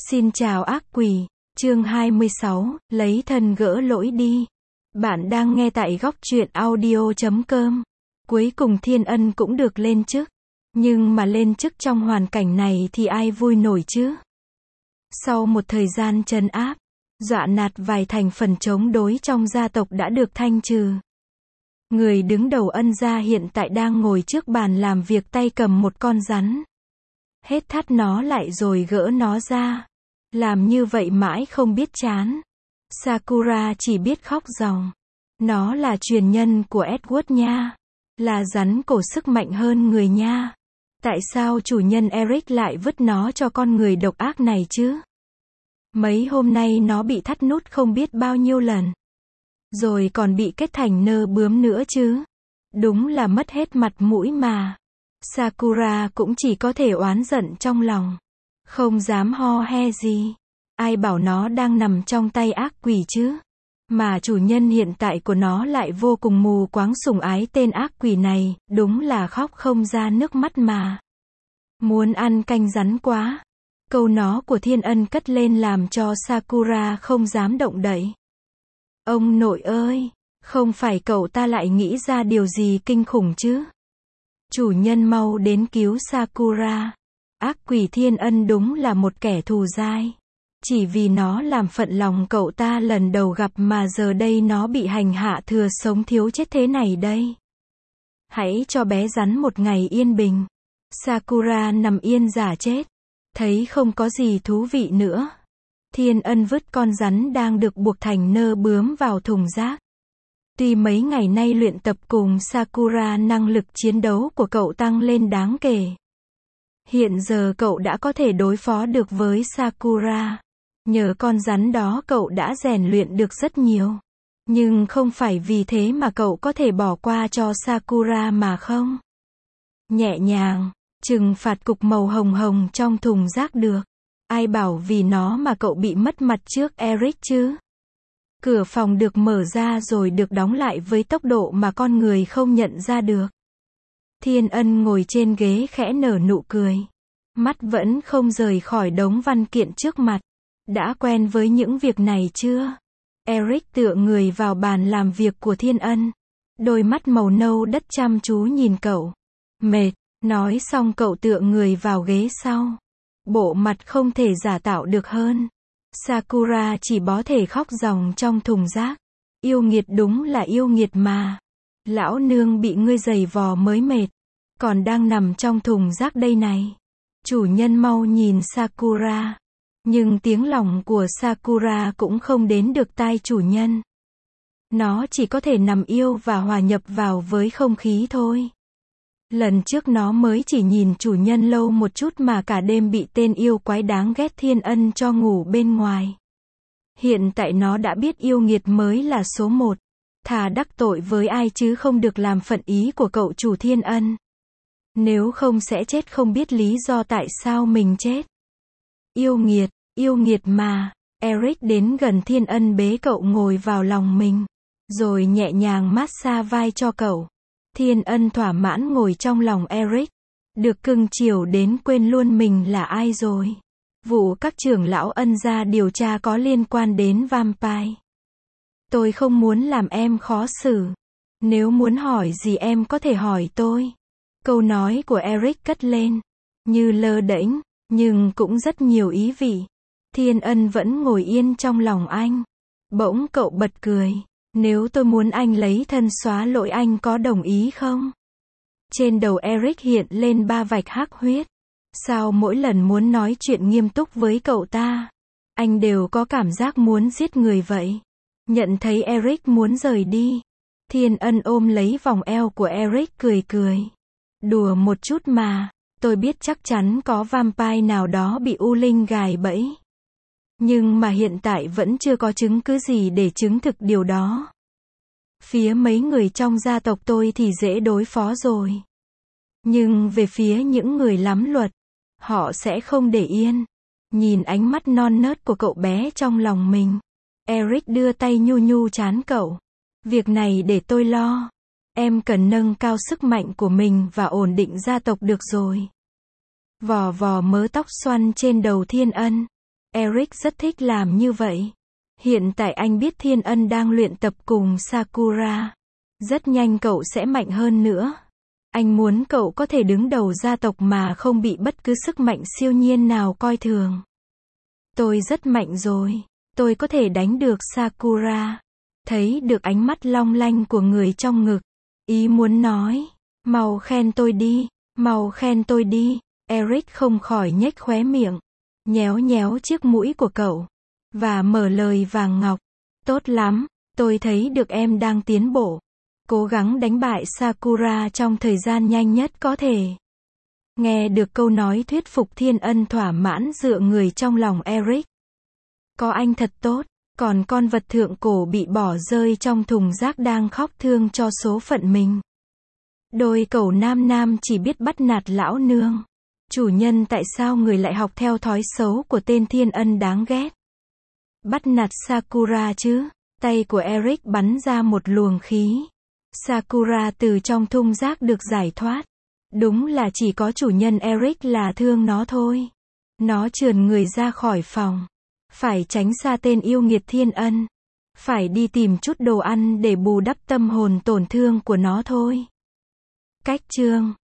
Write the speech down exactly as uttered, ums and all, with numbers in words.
Xin chào ác quỷ, chương hai mươi sáu, lấy thân gỡ lỗi đi. Bạn đang nghe tại góc truyện audio chấm com. Cuối cùng Thiên Ân cũng được lên chức. Nhưng mà lên chức trong hoàn cảnh này thì ai vui nổi chứ? Sau một thời gian trấn áp, dọa nạt vài thành phần chống đối trong gia tộc đã được thanh trừ. Người đứng đầu Ân gia hiện tại đang ngồi trước bàn làm việc tay cầm một con rắn. Hết thắt nó lại rồi gỡ nó ra. Làm như vậy mãi không biết chán. Sakura chỉ biết khóc ròng. Nó là truyền nhân của Edward nha. Là rắn cổ sức mạnh hơn người nha. Tại sao chủ nhân Eric lại vứt nó cho con người độc ác này chứ? Mấy hôm nay nó bị thắt nút không biết bao nhiêu lần. Rồi còn bị kết thành nơ bướm nữa chứ. Đúng là mất hết mặt mũi mà. Sakura cũng chỉ có thể oán giận trong lòng. Không dám ho he gì. Ai bảo nó đang nằm trong tay ác quỷ chứ? Mà chủ nhân hiện tại của nó lại vô cùng mù quáng sủng ái tên ác quỷ này, đúng là khóc không ra nước mắt mà. Muốn ăn canh rắn quá. Câu nó của Thiên Ân cất lên làm cho Sakura không dám động đậy. Ông nội ơi, không phải cậu ta lại nghĩ ra điều gì kinh khủng chứ? Chủ nhân mau đến cứu Sakura. Ác quỷ Thiên Ân đúng là một kẻ thù dai. Chỉ vì nó làm phận lòng cậu ta lần đầu gặp mà giờ đây nó bị hành hạ thừa sống thiếu chết thế này đây. Hãy cho bé rắn một ngày yên bình. Sakura nằm yên giả chết. Thấy không có gì thú vị nữa. Thiên Ân vứt con rắn đang được buộc thành nơ bướm vào thùng rác. Tuy mấy ngày nay luyện tập cùng Sakura năng lực chiến đấu của cậu tăng lên đáng kể. Hiện giờ cậu đã có thể đối phó được với Sakura. Nhờ con rắn đó cậu đã rèn luyện được rất nhiều. Nhưng không phải vì thế mà cậu có thể bỏ qua cho Sakura mà không. Nhẹ nhàng, trừng phạt cục màu hồng hồng trong thùng rác được. Ai bảo vì nó mà cậu bị mất mặt trước Eric chứ? Cửa phòng được mở ra rồi được đóng lại với tốc độ mà con người không nhận ra được. Thiên Ân ngồi trên ghế khẽ nở nụ cười. Mắt vẫn không rời khỏi đống văn kiện trước mặt. Đã quen với những việc này chưa? Eric tựa người vào bàn làm việc của Thiên Ân. Đôi mắt màu nâu đất chăm chú nhìn cậu. Mệt, nói xong cậu tựa người vào ghế sau. Bộ mặt không thể giả tạo được hơn. Sakura chỉ bó thể khóc ròng trong thùng rác. Yêu nghiệt đúng là yêu nghiệt mà. Lão nương bị ngươi giày vò mới mệt. Còn đang nằm trong thùng rác đây này. Chủ nhân mau nhìn Sakura. Nhưng tiếng lòng của Sakura cũng không đến được tai chủ nhân. Nó chỉ có thể nằm yêu và hòa nhập vào với không khí thôi. Lần trước nó mới chỉ nhìn chủ nhân lâu một chút mà cả đêm bị tên yêu quái đáng ghét Thiên Ân cho ngủ bên ngoài. Hiện tại nó đã biết yêu nghiệt mới là số một. Thà đắc tội với ai chứ không được làm phận ý của cậu chủ Thiên Ân. Nếu không sẽ chết không biết lý do tại sao mình chết. Yêu nghiệt, yêu nghiệt mà. Eric đến gần Thiên Ân bế cậu ngồi vào lòng mình. Rồi nhẹ nhàng massage vai cho cậu. Thiên Ân thỏa mãn ngồi trong lòng Eric. Được cưng chiều đến quên luôn mình là ai rồi. Vụ các trưởng lão Ân gia điều tra có liên quan đến vampire. Tôi không muốn làm em khó xử. Nếu muốn hỏi gì em có thể hỏi tôi. Câu nói của Eric cất lên. Như lơ đễnh, nhưng cũng rất nhiều ý vị. Thiên Ân vẫn ngồi yên trong lòng anh. Bỗng cậu bật cười. Nếu tôi muốn anh lấy thân xóa lỗi anh có đồng ý không? Trên đầu Eric hiện lên ba vạch hắc huyết. Sao mỗi lần muốn nói chuyện nghiêm túc với cậu ta, anh đều có cảm giác muốn giết người vậy? Nhận thấy Eric muốn rời đi. Thiên Ân ôm lấy vòng eo của Eric cười cười. Đùa một chút mà, tôi biết chắc chắn có vampire nào đó bị U Linh gài bẫy. Nhưng mà hiện tại vẫn chưa có chứng cứ gì để chứng thực điều đó. Phía mấy người trong gia tộc tôi thì dễ đối phó rồi. Nhưng về phía những người lắm luật, họ sẽ không để yên. Nhìn ánh mắt non nớt của cậu bé trong lòng mình. Eric đưa tay nhu nhu trán cậu. Việc này để tôi lo. Em cần nâng cao sức mạnh của mình và ổn định gia tộc được rồi. Vò vò mớ tóc xoăn trên đầu Thiên Ân. Eric rất thích làm như vậy. Hiện tại anh biết Thiên Ân đang luyện tập cùng Sakura. Rất nhanh cậu sẽ mạnh hơn nữa. Anh muốn cậu có thể đứng đầu gia tộc mà không bị bất cứ sức mạnh siêu nhiên nào coi thường. Tôi rất mạnh rồi. Tôi có thể đánh được Sakura. Thấy được ánh mắt long lanh của người trong ngực. Ý muốn nói, mau khen tôi đi, mau khen tôi đi. Eric không khỏi nhếch khóe miệng, nhéo nhéo chiếc mũi của cậu, và mở lời vàng ngọc. Tốt lắm, tôi thấy được em đang tiến bộ. Cố gắng đánh bại Sakura trong thời gian nhanh nhất có thể. Nghe được câu nói thuyết phục, Thiên Ân thỏa mãn dựa người trong lòng Eric. Có anh thật tốt, còn con vật thượng cổ bị bỏ rơi trong thùng rác đang khóc thương cho số phận mình. Đôi cẩu nam nam chỉ biết bắt nạt lão nương. Chủ nhân, tại sao người lại học theo thói xấu của tên Thiên Ân đáng ghét? Bắt nạt Sakura chứ? Tay của Eric bắn ra một luồng khí. Sakura từ trong thùng rác được giải thoát. Đúng là chỉ có chủ nhân Eric là thương nó thôi. Nó trườn người ra khỏi phòng. Phải tránh xa tên yêu nghiệt Thiên Ân. Phải đi tìm chút đồ ăn để bù đắp tâm hồn tổn thương của nó thôi. Cách chương